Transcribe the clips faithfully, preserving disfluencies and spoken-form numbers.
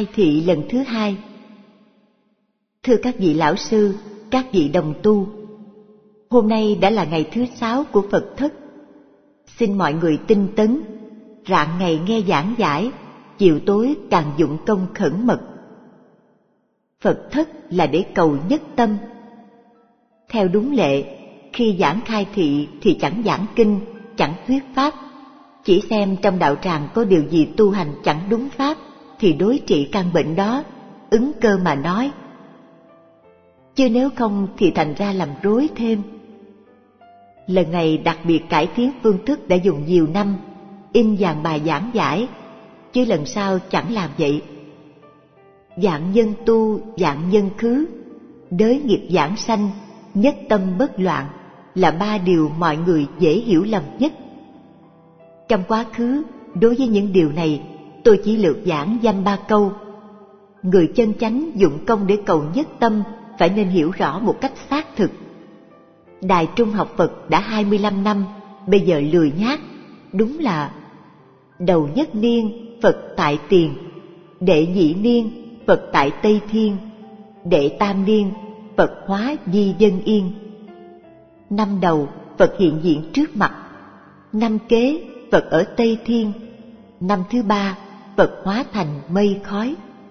Khai thị lần thứ hai. Thưa các vị lão sư, các vị đồng tu, hôm nay đã là ngày thứ sáu của Phật thất. Xin mọi người tinh tấn, rạng ngày nghe giảng giải, chiều tối càng dụng công khẩn mật. Phật thất là để cầu nhất tâm. Theo đúng lệ, khi giảng khai thị thì chẳng giảng kinh, chẳng thuyết pháp, chỉ xem trong đạo tràng có điều gì tu hành chẳng đúng pháp thì đối trị căn bệnh đó, ứng cơ mà nói. Chứ nếu không thì thành ra làm rối thêm. Lần này đặc biệt cải tiến phương thức đã dùng nhiều năm, in dàn bài giảng giải, chứ lần sau chẳng làm vậy. Dạng nhân tu, dạng nhân khứ, đới nghiệp giảng sanh, nhất tâm bất loạn là ba điều mọi người dễ hiểu lầm nhất. Trong quá khứ, đối với những điều này, tôi chỉ lược giảng dăm ba câu. Người chân chánh dụng công để cầu nhất tâm phải nên hiểu rõ một cách xác thực. Đài Trung học Phật đã hai mươi lăm năm, bây giờ lười nhác, đúng là đầu nhất niên Phật tại Tiền, đệ nhị niên Phật tại Tây Thiên, đệ tam niên Phật hóa di dân yên. Năm đầu Phật hiện diện trước mặt, năm kế Phật ở Tây Thiên, năm thứ ba Phật hóa thành mây khói.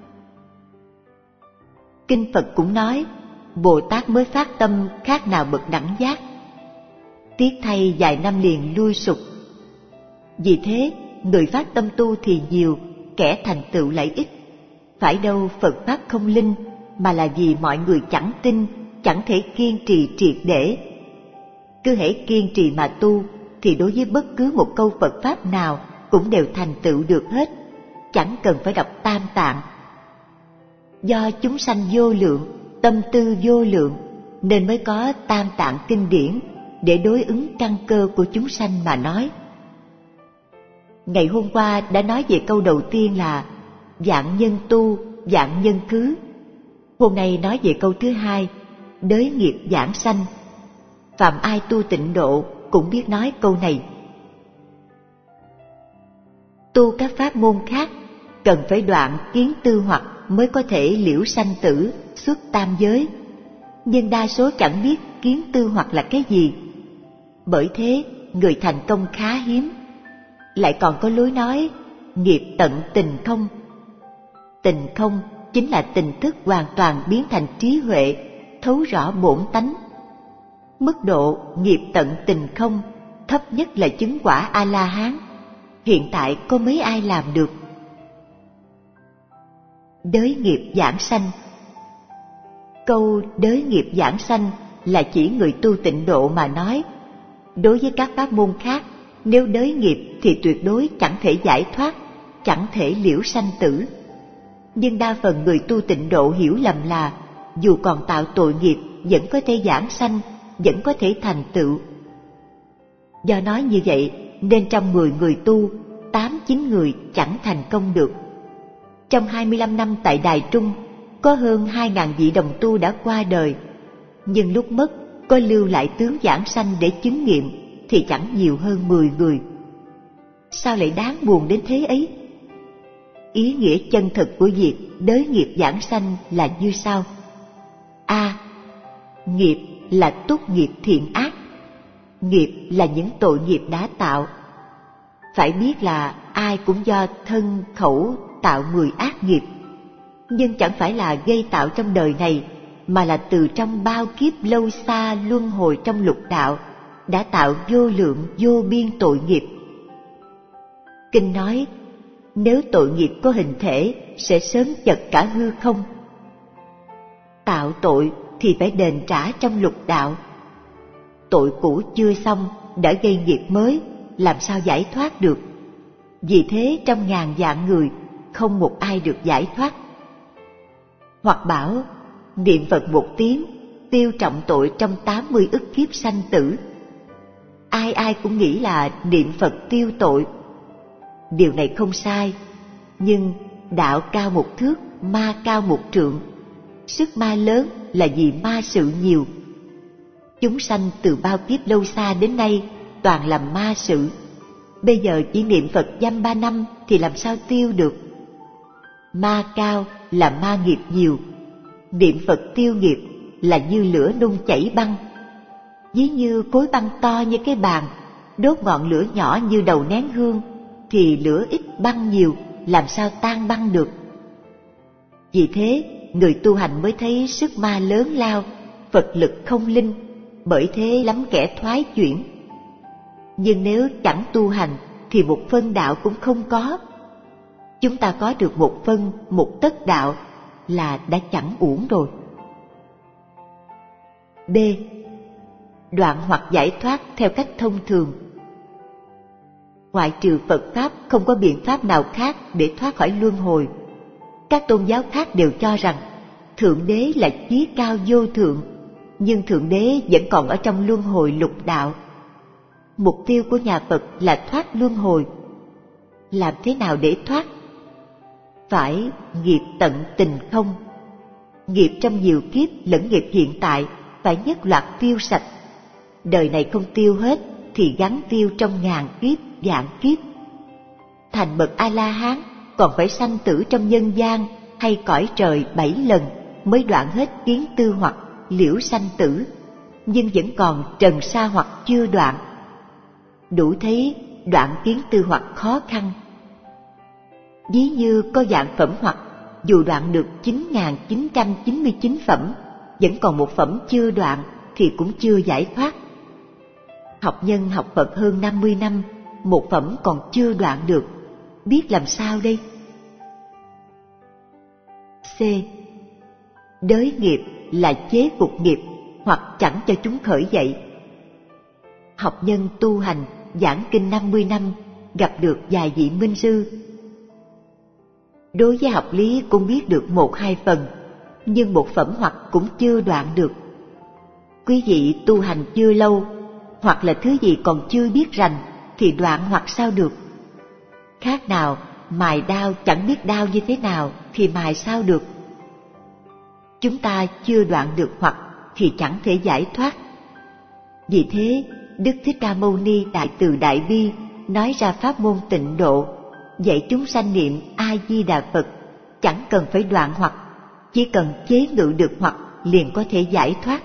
Kinh Phật cũng nói, Bồ Tát mới phát tâm khác nào bậc đẳng giác. Tiếc thay vài năm liền lui sụp. Vì thế, người phát tâm tu thì nhiều, kẻ thành tựu lại ít. Phải đâu Phật Pháp không linh, mà là vì mọi người chẳng tin, chẳng thể kiên trì triệt để. Cứ hễ kiên trì mà tu, thì đối với bất cứ một câu Phật Pháp nào cũng đều thành tựu được hết, chẳng cần phải đọc Tam Tạng. Do chúng sanh vô lượng, tâm tư vô lượng, nên mới có Tam Tạng kinh điển để đối ứng căn cơ của chúng sanh mà nói. Ngày hôm qua đã nói về câu đầu tiên là vạn nhân tu, vạn nhân khứ. Hôm nay nói về câu thứ hai, đới nghiệp giảng sanh. Phạm ai tu tịnh độ cũng biết nói câu này. Tu các pháp môn khác cần phải đoạn kiến tư hoặc mới có thể liễu sanh tử, xuất tam giới. Nhưng đa số chẳng biết kiến tư hoặc là cái gì. Bởi thế người thành công khá hiếm. Lại còn có lối nói nghiệp tận tình không. Tình không chính là tình thức hoàn toàn biến thành trí huệ, thấu rõ bổn tánh. Mức độ nghiệp tận tình không thấp nhất là chứng quả A-la-hán. Hiện tại có mấy ai làm được. Đới nghiệp giảng sanh. Câu đới nghiệp giảng sanh là chỉ người tu tịnh độ mà nói. Đối với các pháp môn khác, nếu đới nghiệp thì tuyệt đối chẳng thể giải thoát, chẳng thể liễu sanh tử. Nhưng đa phần người tu tịnh độ hiểu lầm là dù còn tạo tội nghiệp vẫn có thể giảng sanh, vẫn có thể thành tựu. Do nói như vậy nên trong mười người tu, tám chín người chẳng thành công được. Trong hai mươi lăm năm tại Đài Trung, có hơn hai ngàn vị đồng tu đã qua đời, nhưng lúc mất có lưu lại tướng giảng sanh để chứng nghiệm thì chẳng nhiều hơn mười người. Sao lại đáng buồn đến thế ấy? Ý nghĩa chân thực của việc đới nghiệp giảng sanh là như sau. A. Nghiệp là túc nghiệp thiện ác. Nghiệp là những tội nghiệp đã tạo. Phải biết là ai cũng do thân khẩu tạo mười ác nghiệp, nhưng chẳng phải là gây tạo trong đời này, mà là từ trong bao kiếp lâu xa luân hồi trong lục đạo đã tạo vô lượng vô biên tội nghiệp. Kinh nói, nếu tội nghiệp có hình thể sẽ sớm chật cả hư không. Tạo tội thì phải đền trả trong lục đạo. Tội cũ chưa xong đã gây nghiệp mới, làm sao giải thoát được? Vì thế trong ngàn vạn người không một ai được giải thoát. Hoặc bảo niệm Phật một tiếng tiêu trọng tội trong tám mươi ức kiếp sanh tử. Ai ai cũng nghĩ là niệm Phật tiêu tội. Điều này không sai, nhưng đạo cao một thước, ma cao một trượng. Sức ma lớn là vì ma sự nhiều. Chúng sanh từ bao kiếp lâu xa đến nay toàn làm ma sự. Bây giờ chỉ niệm Phật dăm ba năm thì làm sao tiêu được? ma cao là ma nghiệp nhiều. Niệm Phật tiêu nghiệp là như lửa nung chảy băng. Ví như khối băng to như cái bàn, đốt ngọn lửa nhỏ như đầu nén hương, thì lửa ít băng nhiều, làm sao tan băng được. Vì thế, người tu hành mới thấy sức ma lớn lao, Phật lực không linh, bởi thế lắm kẻ thoái chuyển. Nhưng nếu chẳng tu hành thì một phân đạo cũng không có. Chúng ta có được một phân, một tấc đạo là đã chẳng uổng rồi. B. Đoạn hoặc giải thoát theo cách thông thường. Ngoại trừ Phật Pháp, không có biện pháp nào khác để thoát khỏi luân hồi. Các tôn giáo khác đều cho rằng Thượng Đế là chí cao vô thượng, nhưng Thượng Đế vẫn còn ở trong luân hồi lục đạo. Mục tiêu của nhà Phật là thoát luân hồi. Làm thế nào để thoát? Phải nghiệp tận tình không. Nghiệp trong nhiều kiếp lẫn nghiệp hiện tại phải nhất loạt tiêu sạch. Đời này không tiêu hết thì gắn tiêu trong ngàn kiếp, vạn kiếp. Thành bậc A-la-hán còn phải sanh tử trong nhân gian hay cõi trời bảy lần mới đoạn hết kiến tư hoặc, liễu sanh tử, nhưng vẫn còn trần sa hoặc chưa đoạn. Đủ thấy đoạn kiến tư hoặc khó khăn. Ví như có vạn phẩm hoặc, dù đoạn được chín nghìn chín trăm chín mươi chín phẩm, vẫn còn một phẩm chưa đoạn thì cũng chưa giải thoát. Học nhân học Phật hơn năm mươi năm, một phẩm còn chưa đoạn được, biết làm sao đây? C. Đới nghiệp là chế phục nghiệp hoặc chẳng cho chúng khởi dậy. Học nhân tu hành giảng kinh năm mươi năm, gặp được vài vị minh sư. Đối với học lý cũng biết được một hai phần, nhưng một phẩm hoặc cũng chưa đoạn được. Quý vị tu hành chưa lâu, hoặc là thứ gì còn chưa biết rành, thì đoạn hoặc sao được? Khác nào mài đao chẳng biết đao như thế nào thì mài sao được? Chúng ta chưa đoạn được hoặc thì chẳng thể giải thoát. Vì thế, Đức Thích Ca Mâu Ni Đại Từ Đại Bi nói ra pháp môn tịnh độ, dạy chúng sanh niệm A Di Đà Phật, chẳng cần phải đoạn hoặc, chỉ cần chế ngự được hoặc liền có thể giải thoát.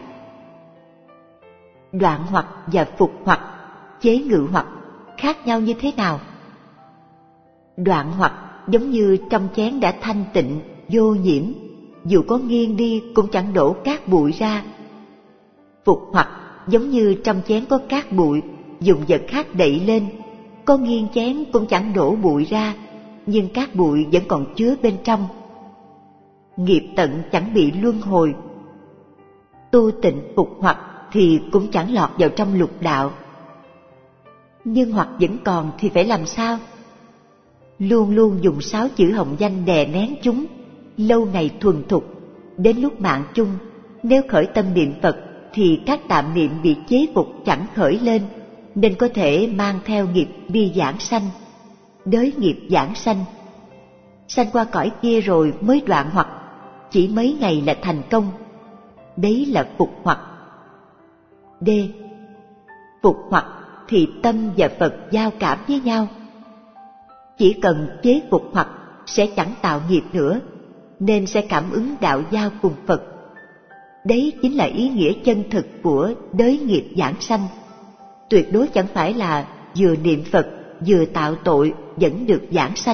Đoạn hoặc và phục hoặc, chế ngự hoặc khác nhau như thế nào? Đoạn hoặc giống như trong chén đã thanh tịnh, vô nhiễm, dù có nghiêng đi cũng chẳng đổ cát bụi ra. Phục hoặc giống như trong chén có cát bụi, dùng vật khác đậy lên, có nghiêng chén cũng chẳng đổ bụi ra, nhưng cát bụi vẫn còn chứa bên trong. Nghiệp tận chẳng bị luân hồi. Tu tịnh phục hoặc thì cũng chẳng lọt vào trong lục đạo. Nhưng hoặc vẫn còn thì phải làm sao? Luôn luôn dùng sáu chữ hồng danh đè nén chúng, lâu ngày thuần thục, đến lúc mạng chung, nếu khởi tâm niệm Phật thì các tạm niệm bị chế phục chẳng khởi lên, nên có thể mang theo nghiệp đi giảng sanh, đới nghiệp giảng sanh. Sanh qua cõi kia rồi mới đoạn hoặc, chỉ mấy ngày là thành công. Đấy là phục hoặc. D. Phục hoặc thì tâm và Phật giao cảm với nhau. Chỉ cần chế phục hoặc sẽ chẳng tạo nghiệp nữa, nên sẽ cảm ứng đạo giao cùng Phật. Đấy chính là ý nghĩa chân thực của đới nghiệp giảng sanh. Tuyệt đối chẳng phải là vừa niệm Phật vừa tạo tội vẫn được giảng sanh.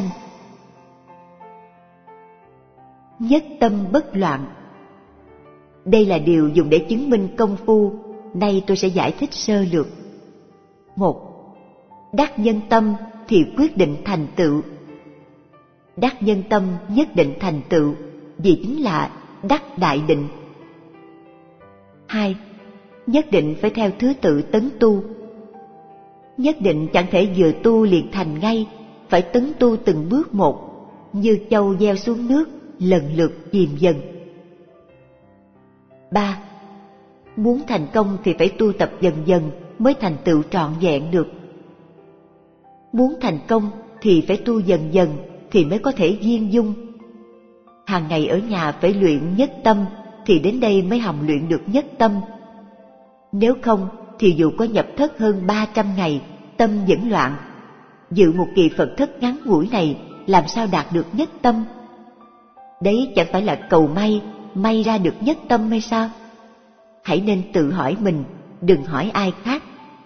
Nhất tâm bất loạn. Đây là điều dùng để chứng minh công phu, nay tôi sẽ giải thích sơ lược. Một. Đắc nhân tâm thì quyết định thành tựu. Đắc nhân tâm nhất định thành tựu, vì chính là đắc đại định. Hai. Nhất định phải theo thứ tự tấn tu. Nhất định chẳng thể vừa tu liền thành ngay, phải tấn tu từng bước một, như châu gieo xuống nước, lần lượt chìm dần. Ba. Muốn thành công thì phải tu tập dần dần mới thành tựu trọn vẹn được. Muốn thành công thì phải tu dần dần thì mới có thể viên dung. Hàng ngày ở nhà phải luyện nhất tâm thì đến đây mới hồng luyện được nhất tâm. Nếu không thì dù có nhập thất hơn ba trăm ngày, tâm vẫn loạn. Dự một kỳ Phật thất ngắn ngủi này làm sao đạt được nhất tâm? Đấy chẳng phải là cầu may, may ra được nhất tâm hay sao? Hãy nên tự hỏi mình, đừng hỏi ai khác.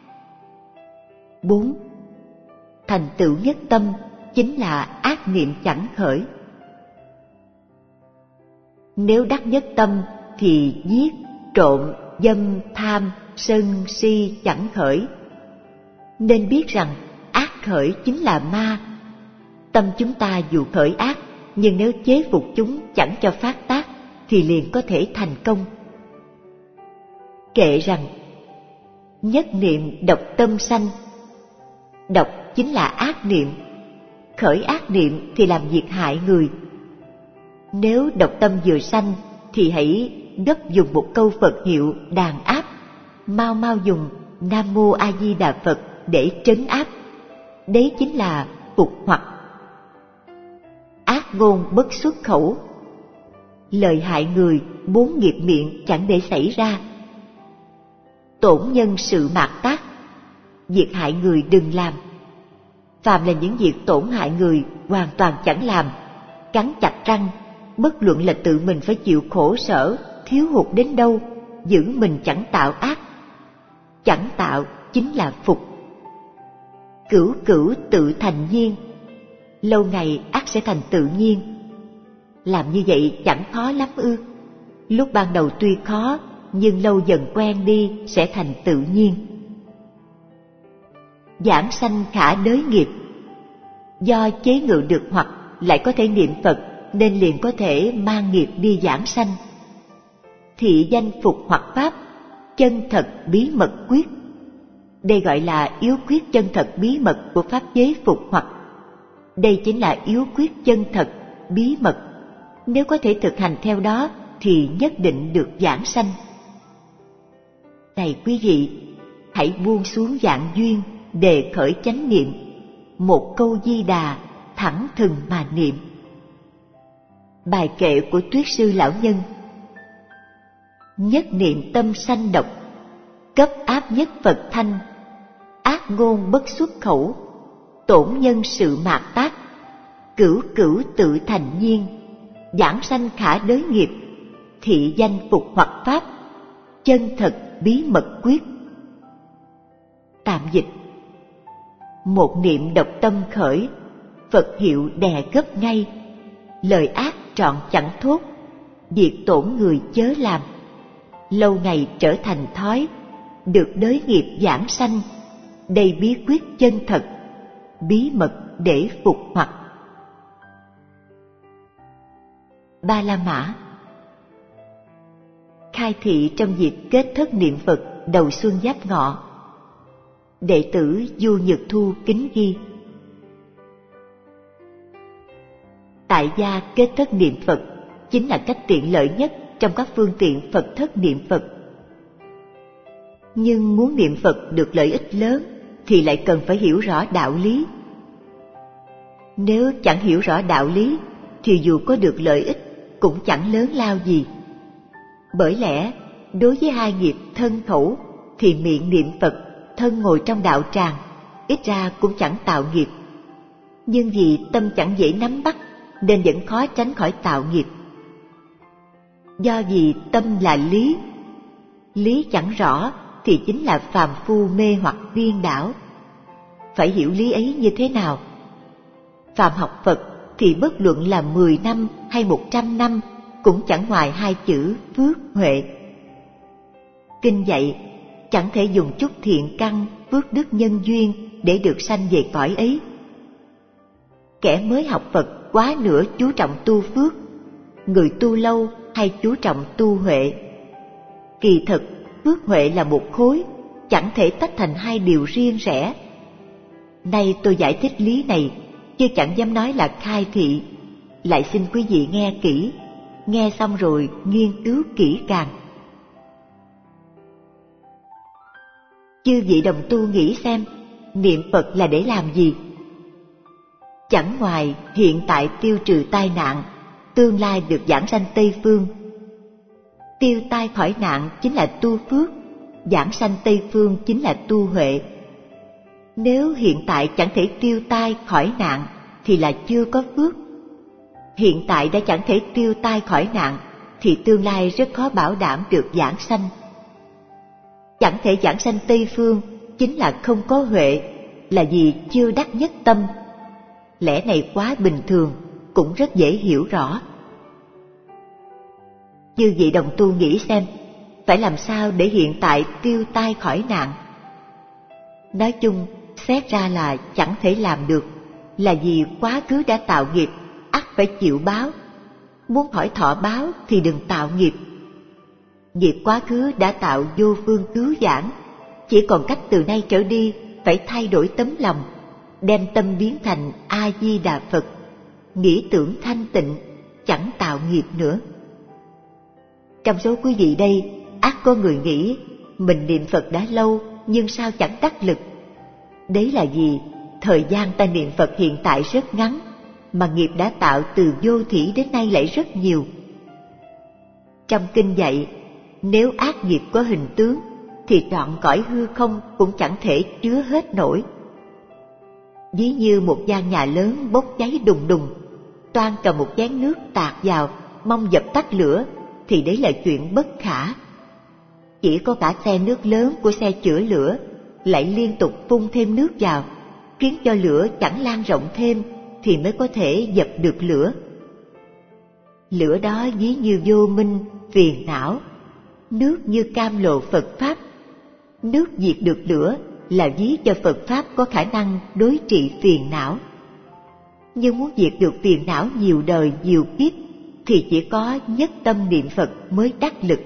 Bốn. Thành tựu nhất tâm chính là ác niệm chẳng khởi. Nếu đắc nhất tâm thì giết, trộm, dâm, tham, sân, si chẳng khởi. Nên biết rằng ác khởi chính là ma. Tâm chúng ta dù khởi ác, nhưng nếu chế phục chúng chẳng cho phát tác thì liền có thể thành công. Kệ rằng nhất niệm độc tâm sanh. Độc chính là ác niệm, khởi ác niệm thì làm việc hại người. Nếu độc tâm vừa sanh thì hãy gấp dùng một câu Phật hiệu đàn áp, mau mau dùng Nam Mô A Di Đà Phật để trấn áp. Đấy chính là phục hoặc. Ác ngôn bất xuất khẩu. Lời hại người, bốn nghiệp miệng chẳng để xảy ra. Tổn nhân sự mạt tác. Việc hại người đừng làm. Phàm là những việc tổn hại người hoàn toàn chẳng làm. Cắn chặt răng, bất luận là tự mình phải chịu khổ sở, thiếu hụt đến đâu, giữ mình chẳng tạo ác. Chẳng tạo chính là phục. Cửu cửu tự thành nhiên. Lâu ngày ác sẽ thành tự nhiên. Làm như vậy chẳng khó lắm ư? Lúc ban đầu tuy khó, nhưng lâu dần quen đi sẽ thành tự nhiên. Giảng sanh khả đới nghiệp. Do chế ngự được hoặc lại có thể niệm Phật nên liền có thể mang nghiệp đi giảng sanh. Thị danh phục hoặc pháp, chân thật bí mật quyết. Đây gọi là yếu quyết chân thật bí mật của pháp chế phục hoặc. Đây chính là yếu quyết chân thật bí mật. Nếu có thể thực hành theo đó thì nhất định được giảng sanh. Này quý vị, hãy buông xuống dạng duyên để khởi chánh niệm. Một câu Di Đà thẳng thừng mà niệm. Bài kệ của Tuyết Sư Lão Nhân. Nhất niệm tâm sanh độc, cấp áp nhất Phật thanh. Ác ngôn bất xuất khẩu, tổn nhân sự mạt tác. Cửu cửu tự thành nhiên, giảng sanh khả đới nghiệp. Thị danh phục hoặc pháp, chân thật bí mật quyết. Tạm dịch. Một niệm độc tâm khởi, Phật hiệu đè gấp ngay. Lời ác trọn chẳng thốt, việc tổn người chớ làm. Lâu ngày trở thành thói, được đới nghiệp giảng sanh. Đây bí quyết chân thật, bí mật để phục hoặc. Ba La Mã. Khai thị trong việc kết thất niệm Phật đầu xuân Giáp Ngọ. Đệ tử Du Nhật Thu kính ghi. Tại gia kết thất niệm Phật chính là cách tiện lợi nhất trong các phương tiện Phật thất niệm Phật. Nhưng muốn niệm Phật được lợi ích lớn thì lại cần phải hiểu rõ đạo lý. Nếu chẳng hiểu rõ đạo lý thì dù có được lợi ích cũng chẳng lớn lao gì. Bởi lẽ đối với hai nghiệp thân khẩu thì miệng niệm Phật, thân ngồi trong đạo tràng, ít ra cũng chẳng tạo nghiệp. Nhưng vì tâm chẳng dễ nắm bắt nên vẫn khó tránh khỏi tạo nghiệp. Do vì tâm là lý, lý chẳng rõ thì chính là phàm phu mê hoặc điên đảo. Phải hiểu lý ấy như thế nào? Phàm học Phật thì bất luận là mười năm hay một trăm năm cũng chẳng ngoài hai chữ phước huệ. Kinh dạy chẳng thể dùng chút thiện căn, phước đức nhân duyên để được sanh về cõi ấy. Kẻ mới học Phật quá nửa chú trọng tu phước, người tu lâu hay chú trọng tu huệ. Kỳ thực phước huệ là một khối, chẳng thể tách thành hai điều riêng rẽ. Nay tôi giải thích lý này, chứ chẳng dám nói là khai thị. Lại xin quý vị nghe kỹ, nghe xong rồi nghiên cứu kỹ càng. Chư vị đồng tu nghĩ xem, niệm Phật là để làm gì? Chẳng ngoài hiện tại tiêu trừ tai nạn, tương lai được giảng sanh Tây Phương. Tiêu tai khỏi nạn chính là tu phước, giảng sanh Tây Phương chính là tu huệ. Nếu hiện tại chẳng thể tiêu tai khỏi nạn thì là chưa có phước. hiện tại đã chẳng thể tiêu tai khỏi nạn, thì tương lai rất khó bảo đảm được giảng sanh. Chẳng thể giảng sanh Tây Phương chính là không có huệ, là vì chưa đắc nhất tâm. Lẽ này quá bình thường, cũng rất dễ hiểu rõ. Chư vị đồng tu nghĩ xem, phải làm sao để hiện tại tiêu tai khỏi nạn? Nói chung, xét ra là chẳng thể làm được, là vì quá khứ đã tạo nghiệp, ắt phải chịu báo. Muốn hỏi thọ báo thì đừng tạo nghiệp. Nghiệp quá khứ đã tạo vô phương cứu vãn, chỉ còn cách từ nay trở đi phải thay đổi tấm lòng, đem tâm biến thành A Di Đà Phật, nghĩ tưởng thanh tịnh, chẳng tạo nghiệp nữa. Trong số quý vị đây, ắt có người nghĩ mình niệm Phật đã lâu nhưng sao chẳng đắc lực. Đấy là vì thời gian ta niệm Phật hiện tại rất ngắn, mà nghiệp đã tạo từ vô thỉ đến nay lại rất nhiều. Trong kinh dạy, nếu ác nghiệp có hình tướng thì trọn cõi hư không cũng chẳng thể chứa hết nổi. Ví như một gian nhà lớn bốc cháy đùng đùng, toan cầm một chén nước tạt vào mong dập tắt lửa thì đấy là chuyện bất khả. Chỉ có cả xe nước lớn của xe chữa lửa lại liên tục phun thêm nước vào, khiến cho lửa chẳng lan rộng thêm thì mới có thể dập được lửa. Lửa đó ví như vô minh, phiền não. Nước như cam lộ Phật Pháp. Nước diệt được lửa là ví cho Phật Pháp có khả năng đối trị phiền não. Nhưng muốn diệt được phiền não nhiều đời nhiều kiếp thì chỉ có nhất tâm niệm Phật mới đắc lực.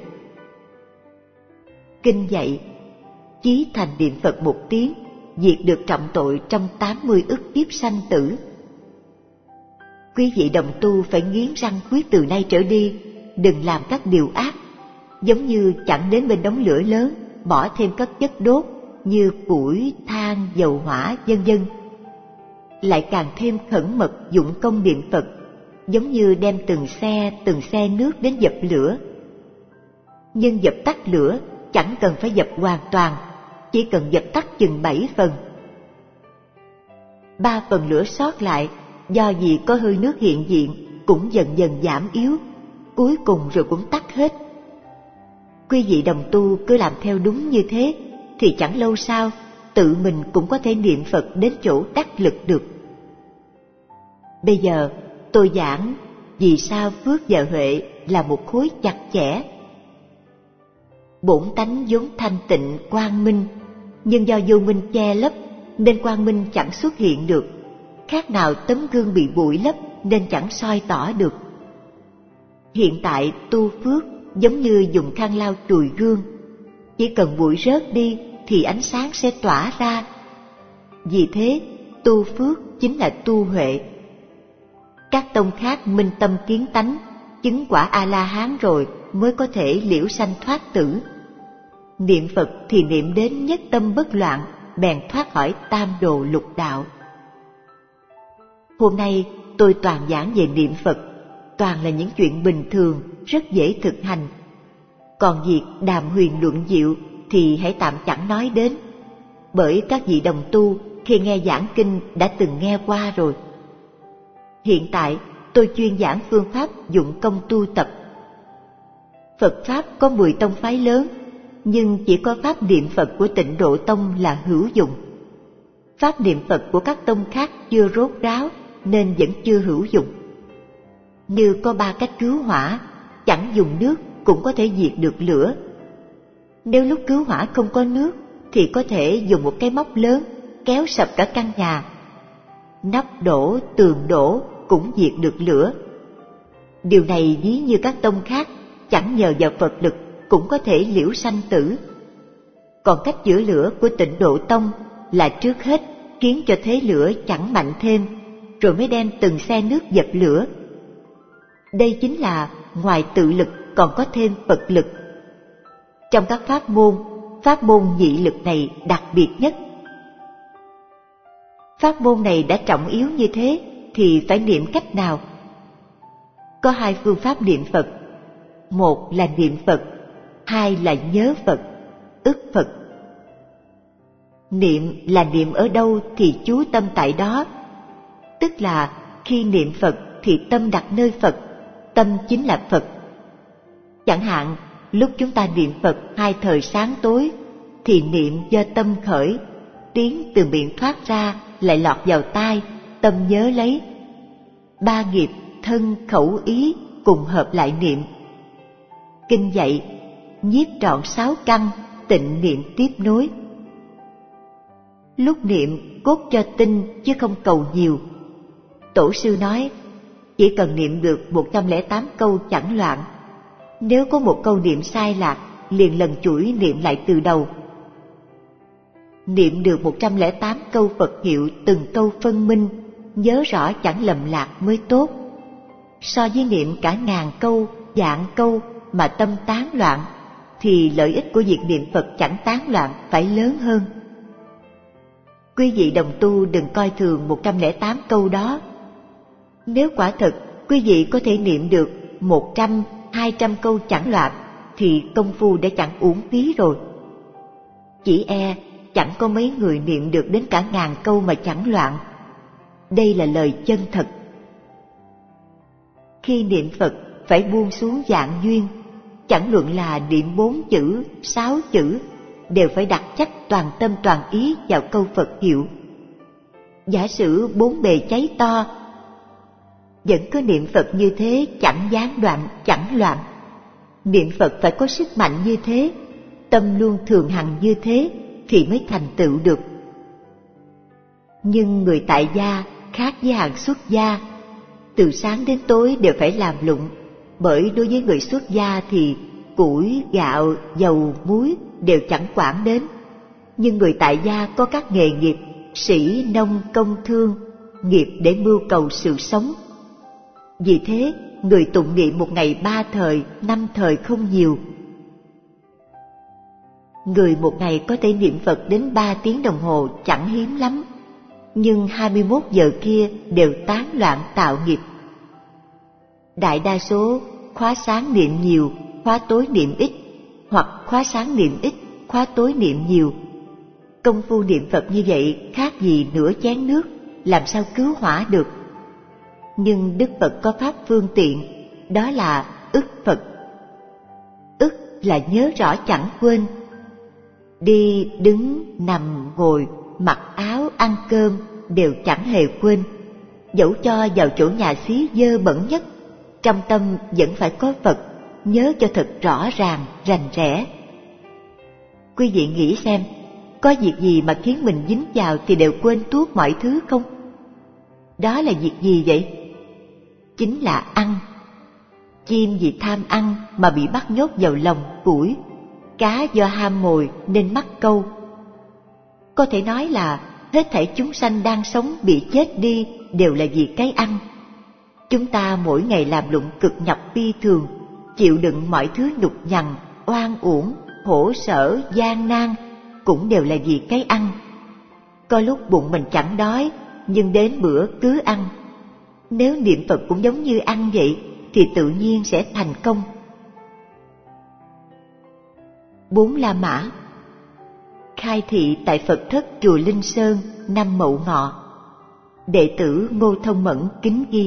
Kinh dạy, chí thành niệm Phật một tiếng, diệt được trọng tội trong tám mươi ức kiếp sanh tử. Quý vị đồng tu phải nghiến răng quyết từ nay trở đi, đừng làm các điều ác, giống như chẳng đến bên đống lửa lớn, bỏ thêm các chất đốt như củi, than, dầu hỏa, vân vân. Lại càng thêm khẩn mật dụng công niệm Phật, giống như đem từng xe, từng xe nước đến dập lửa. Nhưng dập tắt lửa chẳng cần phải dập hoàn toàn, chỉ cần dập tắt chừng bảy phần. Ba phần lửa sót lại, do vì có hơi nước hiện diện, cũng dần dần giảm yếu, cuối cùng rồi cũng tắt hết. Quý vị đồng tu cứ làm theo đúng như thế, thì chẳng lâu sau, tự mình cũng có thể niệm Phật đến chỗ đắc lực được. Bây giờ, tôi giảng vì sao phước và huệ là một khối chặt chẽ. Bổn tánh vốn thanh tịnh quang minh, nhưng do vô minh che lấp nên quang minh chẳng xuất hiện được, khác nào tấm gương bị bụi lấp nên chẳng soi tỏ được. Hiện tại tu phước giống như dùng khăn lau chùi gương, chỉ cần bụi rớt đi thì ánh sáng sẽ tỏa ra. Vì thế, tu phước chính là tu huệ. Các tông khác minh tâm kiến tánh, chứng quả A-la-hán rồi mới có thể liễu sanh thoát tử. Niệm Phật thì niệm đến nhất tâm bất loạn, bèn thoát khỏi tam đồ lục đạo. Hôm nay tôi toàn giảng về niệm Phật, toàn là những chuyện bình thường, rất dễ thực hành. Còn việc đàm huyền luận diệu thì hãy tạm chẳng nói đến, bởi các vị đồng tu khi nghe giảng kinh đã từng nghe qua rồi. Hiện tại tôi chuyên giảng phương pháp dụng công tu tập. Phật Pháp có mười tông phái lớn, nhưng chỉ có pháp niệm Phật của Tịnh Độ Tông là hữu dụng. Pháp niệm Phật của các tông khác chưa rốt ráo nên vẫn chưa hữu dụng. Như có ba cách cứu hỏa, chẳng dùng nước cũng có thể diệt được lửa. Nếu lúc cứu hỏa không có nước thì có thể dùng một cái móc lớn kéo sập cả căn nhà. Nắp đổ, tường đổ cũng diệt được lửa. Điều này ví như các tông khác chẳng nhờ vào Phật lực cũng có thể liễu sanh tử. Còn cách chữa lửa của Tịnh Độ Tông là trước hết khiến cho thế lửa chẳng mạnh thêm, rồi mới đem từng xe nước dập lửa. Đây chính là ngoài tự lực còn có thêm Phật lực. Trong các pháp môn, pháp môn nhị lực này đặc biệt nhất. Pháp môn này đã trọng yếu như thế thì phải niệm cách nào? Có hai phương pháp niệm Phật. Một là niệm Phật, hai là nhớ Phật, ức Phật. Niệm là niệm ở đâu thì chú tâm tại đó, tức là khi niệm Phật thì tâm đặt nơi Phật, tâm chính là Phật. Chẳng hạn, lúc chúng ta niệm Phật hai thời sáng tối, thì niệm do tâm khởi, tiếng từ miệng thoát ra lại lọt vào tai, tâm nhớ lấy. Ba nghiệp thân khẩu ý cùng hợp lại niệm. Kinh dạy, nhiếp trọn sáu căn, tịnh niệm tiếp nối. Lúc niệm cốt cho tinh chứ không cầu nhiều. Tổ sư nói, chỉ cần niệm được một trăm lẻ tám câu chẳng loạn. Nếu có một câu niệm sai lạc, liền lần chuỗi niệm lại từ đầu. Niệm được một trăm lẻ tám câu Phật hiệu từng câu phân minh, nhớ rõ chẳng lầm lạc mới tốt. So với niệm cả ngàn câu, vạn câu mà tâm tán loạn, thì lợi ích của việc niệm Phật chẳng tán loạn phải lớn hơn. Quý vị đồng tu đừng coi thường một trăm lẻ tám câu đó. Nếu quả thật quý vị có thể niệm được một trăm, hai trăm câu chẳng loạn, thì công phu đã chẳng uổng phí rồi. Chỉ e chẳng có mấy người niệm được đến cả ngàn câu mà chẳng loạn. Đây là lời chân thật. Khi niệm Phật phải buông xuống dạng duyên, chẳng luận là niệm bốn chữ, sáu chữ, đều phải đặt chắc toàn tâm toàn ý vào câu Phật hiệu. Giả sử bốn bề cháy to, vẫn có niệm Phật như thế chẳng gián đoạn, chẳng loạn. Niệm Phật phải có sức mạnh như thế, tâm luôn thường hằng như thế thì mới thành tựu được. Nhưng người tại gia khác với hàng xuất gia, từ sáng đến tối đều phải làm lụng, bởi đối với người xuất gia thì củi, gạo, dầu, muối đều chẳng quản đến. Nhưng người tại gia có các nghề nghiệp, sĩ, nông, công, thương, nghiệp để mưu cầu sự sống. Vì thế, người tụng niệm một ngày ba thời, năm thời không nhiều. Người một ngày có thể niệm Phật đến ba tiếng đồng hồ chẳng hiếm lắm, nhưng hai mươi mốt giờ kia đều tán loạn tạo nghiệp. Đại đa số khóa sáng niệm nhiều, khóa tối niệm ít, hoặc khóa sáng niệm ít, khóa tối niệm nhiều. Công phu niệm Phật như vậy khác gì nửa chén nước, làm sao cứu hỏa được. Nhưng Đức Phật có pháp phương tiện, đó là ức Phật. Ức là nhớ rõ chẳng quên. Đi, đứng, nằm, ngồi, mặc áo, ăn cơm đều chẳng hề quên. Dẫu cho vào chỗ nhà xí dơ bẩn nhất, trong tâm vẫn phải có Phật, nhớ cho thật rõ ràng, rành rẽ. Quý vị nghĩ xem, có việc gì mà khiến mình dính vào thì đều quên tuốt mọi thứ không? Đó là việc gì vậy? Chính là ăn. Chim vì tham ăn mà bị bắt nhốt vào lồng củi, cá do ham mồi nên mắc câu. Có thể nói là hết thảy chúng sanh đang sống bị chết đi đều là vì cái ăn. Chúng ta mỗi ngày làm lụng cực nhọc phi thường, chịu đựng mọi thứ nhục nhằn, oan uổng, khổ sở, gian nan, cũng đều là vì cái ăn. Có lúc bụng mình chẳng đói, nhưng đến bữa cứ ăn. Nếu niệm Phật cũng giống như ăn vậy, thì tự nhiên sẽ thành công. Bốn La Mã khai thị tại Phật thất chùa Linh Sơn năm Mậu Ngọ. Đệ tử Ngô Thông Mẫn kính ghi: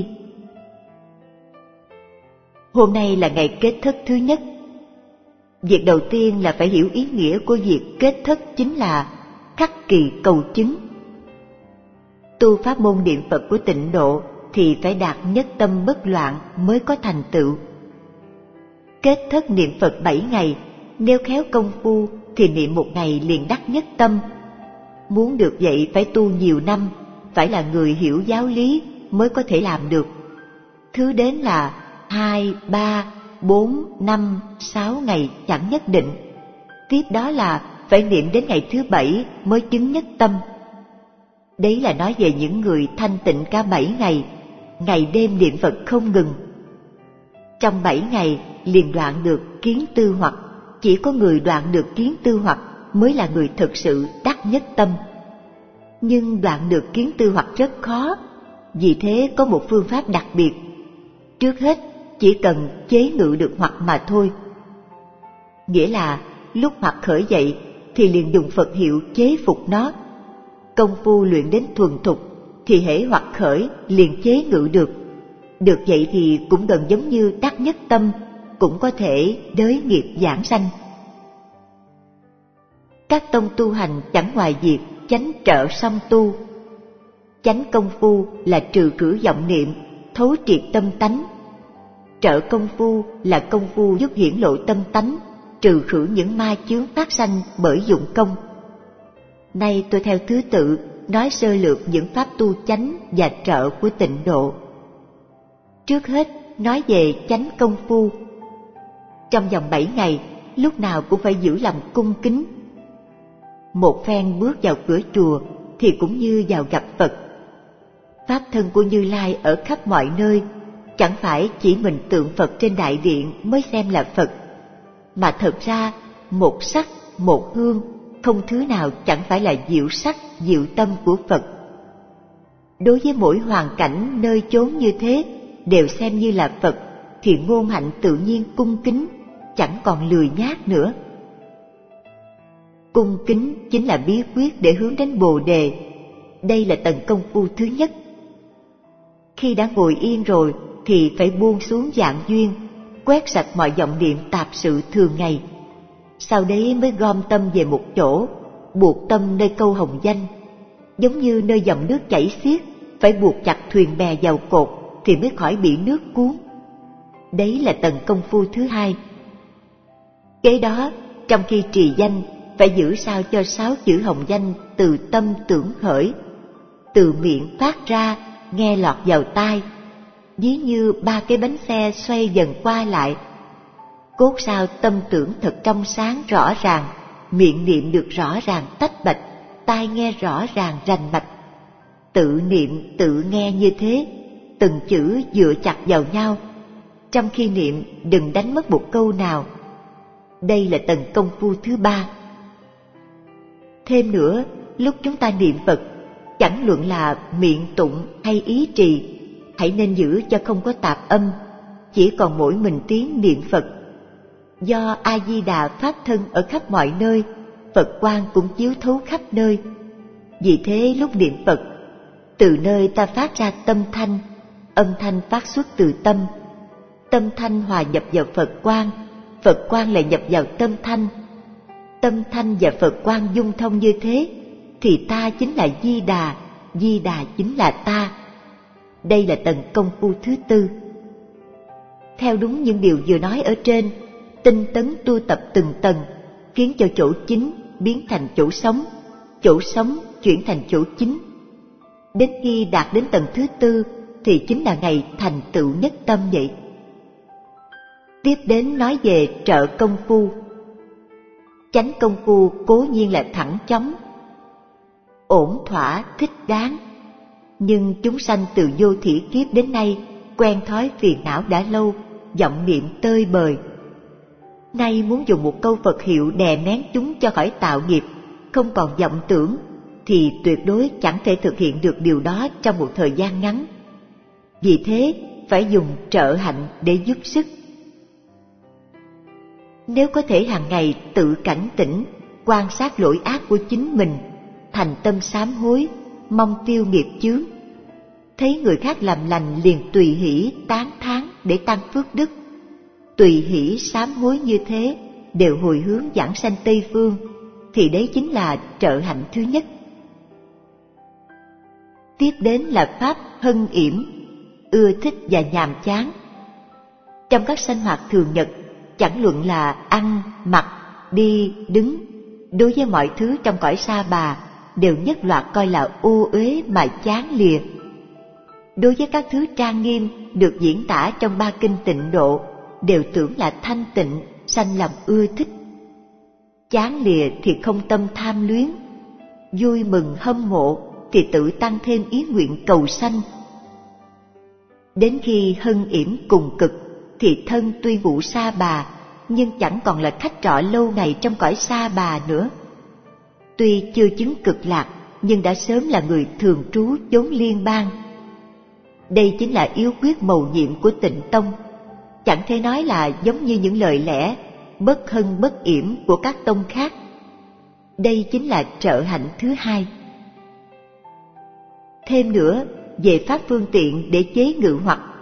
hôm nay là ngày kết thất thứ nhất. Việc đầu tiên là phải hiểu ý nghĩa của việc kết thất chính là khắc kỳ cầu chứng. Tu pháp môn niệm Phật của Tịnh Độ thì phải đạt nhất tâm bất loạn mới có thành tựu. Kết thất niệm Phật bảy ngày, nếu khéo công phu thì niệm một ngày liền đắc nhất tâm. Muốn được vậy phải tu nhiều năm, phải là người hiểu giáo lý mới có thể làm được. Thứ đến là hai, ba, bốn, năm, sáu ngày chẳng nhất định. Tiếp đó là phải niệm đến ngày thứ bảy mới chứng nhất tâm. Đấy là nói về những người thanh tịnh cả bảy ngày, ngày đêm niệm Phật không ngừng. Trong bảy ngày liền đoạn được kiến tư hoặc, chỉ có người đoạn được kiến tư hoặc mới là người thực sự đắc nhất tâm. Nhưng đoạn được kiến tư hoặc rất khó, vì thế có một phương pháp đặc biệt. Trước hết chỉ cần chế ngự được hoặc mà thôi. Nghĩa là lúc hoặc khởi dậy thì liền dùng Phật hiệu chế phục nó. Công phu luyện đến thuần thục thì hễ hoặc khởi liền chế ngự được. Được vậy thì cũng gần giống như đắc nhất tâm, cũng có thể đới nghiệp giảng sanh. Các tông tu hành chẳng ngoài việc chánh trợ song tu. Chánh công phu là trừ khử vọng niệm, thấu triệt tâm tánh. Trợ công phu là công phu giúp hiển lộ tâm tánh, trừ khử những ma chướng phát sanh bởi dụng công. Nay tôi theo thứ tự nói sơ lược những pháp tu chánh và trợ của tịnh độ. Trước hết nói về chánh công phu. Trong vòng bảy ngày, lúc nào cũng phải giữ lòng cung kính. Một phen bước vào cửa chùa thì cũng như vào gặp Phật. Pháp thân của Như Lai ở khắp mọi nơi, chẳng phải chỉ mình tượng Phật trên đại điện mới xem là Phật, mà thật ra một sắc, một hương, không thứ nào chẳng phải là diệu sắc, diệu tâm của Phật. Đối với mỗi hoàn cảnh nơi chốn như thế đều xem như là Phật, thì ngôn hạnh tự nhiên cung kính, chẳng còn lười nhác nữa. Cung kính chính là bí quyết để hướng đến Bồ Đề. Đây là tầng công phu thứ nhất. Khi đã ngồi yên rồi thì phải buông xuống dạng duyên, quét sạch mọi vọng niệm tạp sự thường ngày. Sau đấy mới gom tâm về một chỗ, buộc tâm nơi câu hồng danh. Giống như nơi dòng nước chảy xiết, phải buộc chặt thuyền bè vào cột thì mới khỏi bị nước cuốn. Đấy là tầng công phu thứ hai. Kế đó, trong khi trì danh, phải giữ sao cho sáu chữ hồng danh từ tâm tưởng khởi, từ miệng phát ra, nghe lọt vào tai, ví như ba cái bánh xe xoay dần qua lại. Cốt sao tâm tưởng thật trong sáng rõ ràng, miệng niệm được rõ ràng tách bạch, tai nghe rõ ràng rành mạch. Tự niệm tự nghe như thế, từng chữ dựa chặt vào nhau. Trong khi niệm đừng đánh mất một câu nào. Đây là tầng công phu thứ ba. Thêm nữa, lúc chúng ta niệm Phật, chẳng luận là miệng tụng hay ý trì, hãy nên giữ cho không có tạp âm, chỉ còn mỗi mình tiếng niệm Phật. Do A Di Đà pháp thân ở khắp mọi nơi, Phật quang cũng chiếu thấu khắp nơi. Vì thế lúc niệm Phật, từ nơi ta phát ra tâm thanh, âm thanh phát xuất từ tâm. Tâm thanh hòa nhập vào Phật quang, Phật quang lại nhập vào tâm thanh. Tâm thanh và Phật quang dung thông như thế, thì ta chính là Di Đà, Di Đà chính là ta. Đây là tầng công phu thứ tư. Theo đúng những điều vừa nói ở trên, tinh tấn tu tập từng tầng, khiến cho chỗ chính biến thành chỗ sống, chỗ sống chuyển thành chỗ chính. Đến khi đạt đến tầng thứ tư thì chính là ngày thành tựu nhất tâm vậy. Tiếp đến nói về trợ công phu. Chánh công phu cố nhiên là thẳng chóng, ổn thỏa, thích đáng. Nhưng chúng sanh từ vô thỉ kiếp đến nay quen thói phiền não đã lâu, vọng niệm tơi bời. Nay muốn dùng một câu Phật hiệu đè nén chúng cho khỏi tạo nghiệp, không còn vọng tưởng, thì tuyệt đối chẳng thể thực hiện được điều đó trong một thời gian ngắn. Vì thế phải dùng trợ hạnh để giúp sức. Nếu có thể hàng ngày tự cảnh tỉnh, quan sát lỗi ác của chính mình, thành tâm sám hối, mong tiêu nghiệp chướng, thấy người khác làm lành liền tùy hỷ tán thán để tăng phước đức, tùy hỷ sám hối như thế đều hồi hướng giảng sanh Tây Phương, thì đấy chính là trợ hạnh thứ nhất. Tiếp đến là pháp hân yểm, ưa thích và nhàm chán. Trong các sinh hoạt thường nhật, chẳng luận là ăn, mặc, đi, đứng, đối với mọi thứ trong cõi sa bà đều nhất loạt coi là ô uế mà chán lìa. Đối với các thứ trang nghiêm được diễn tả trong ba kinh tịnh độ đều tưởng là thanh tịnh, sanh lòng ưa thích. Chán lìa thì không tâm tham luyến, vui mừng hâm mộ thì tự tăng thêm ý nguyện cầu sanh. Đến khi hân yểm cùng cực thì thân tuy ngụ sa bà nhưng chẳng còn là khách trọ lâu ngày trong cõi sa bà nữa. Tuy chưa chứng cực lạc nhưng đã sớm là người thường trú chốn liên bang. Đây chính là yếu quyết mầu nhiệm của Tịnh Tông, chẳng thể nói là giống như những lời lẽ bất hân bất yểm của các tông khác. Đây chính là trợ hạnh thứ hai. Thêm nữa, về pháp phương tiện để chế ngự hoặc,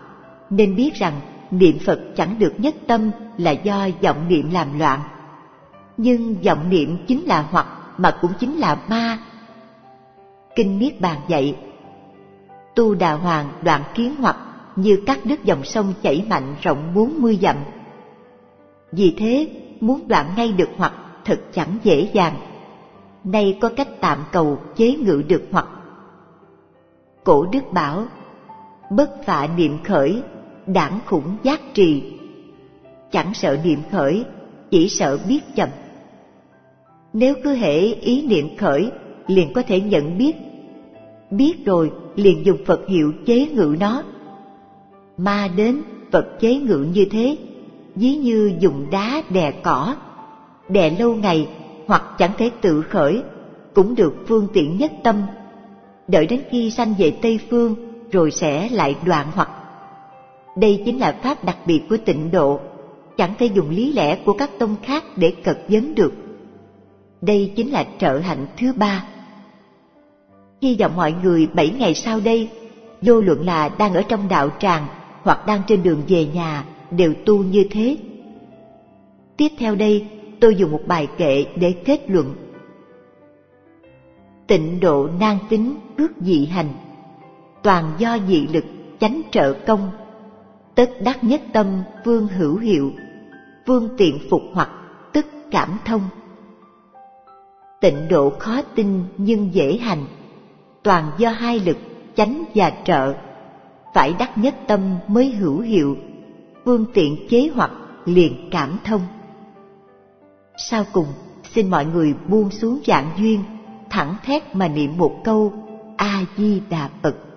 nên biết rằng niệm Phật chẳng được nhất tâm là do vọng niệm làm loạn. Nhưng vọng niệm chính là hoặc mà cũng chính là ma. Kinh Niết Bàn dạy, tu đà hoàng đoạn kiến hoặc như cắt đứt dòng sông chảy mạnh rộng bốn mươi dặm. Vì thế, muốn đoạn ngay được hoặc thật chẳng dễ dàng. Nay có cách tạm cầu chế ngự được hoặc. Cổ đức bảo, bất phạ niệm khởi, đãng khủng giác trì. Chẳng sợ niệm khởi, chỉ sợ biết chậm. Nếu cứ hễ ý niệm khởi, liền có thể nhận biết. Biết rồi, liền dùng Phật hiệu chế ngự nó. Ma đến, Phật chế ngự như thế, ví như dùng đá đè cỏ. Đè lâu ngày, hoặc chẳng thể tự khởi, cũng được phương tiện nhất tâm. Đợi đến khi sanh về Tây Phương, rồi sẽ lại đoạn hoặc. Đây chính là pháp đặc biệt của tịnh độ, chẳng thể dùng lý lẽ của các tông khác để cật vấn được. Đây chính là trợ hạnh thứ ba. Hy vọng mọi người bảy ngày sau đây, vô luận là đang ở trong đạo tràng hoặc đang trên đường về nhà, đều tu như thế. Tiếp theo đây, tôi dùng một bài kệ để kết luận. Tịnh độ nan tính ước dị hành, toàn do dị lực chánh trợ công. Tất đắc nhất tâm vương hữu hiệu, vương tiện phục hoặc tức cảm thông. Tịnh độ khó tin nhưng dễ hành, toàn do hai lực chánh và trợ. Phải đắc nhất tâm mới hữu hiệu, vương tiện chế hoặc liền cảm thông. Sau cùng, xin mọi người buông xuống vạn duyên, thẳng thét mà niệm một câu A Di Đà Phật.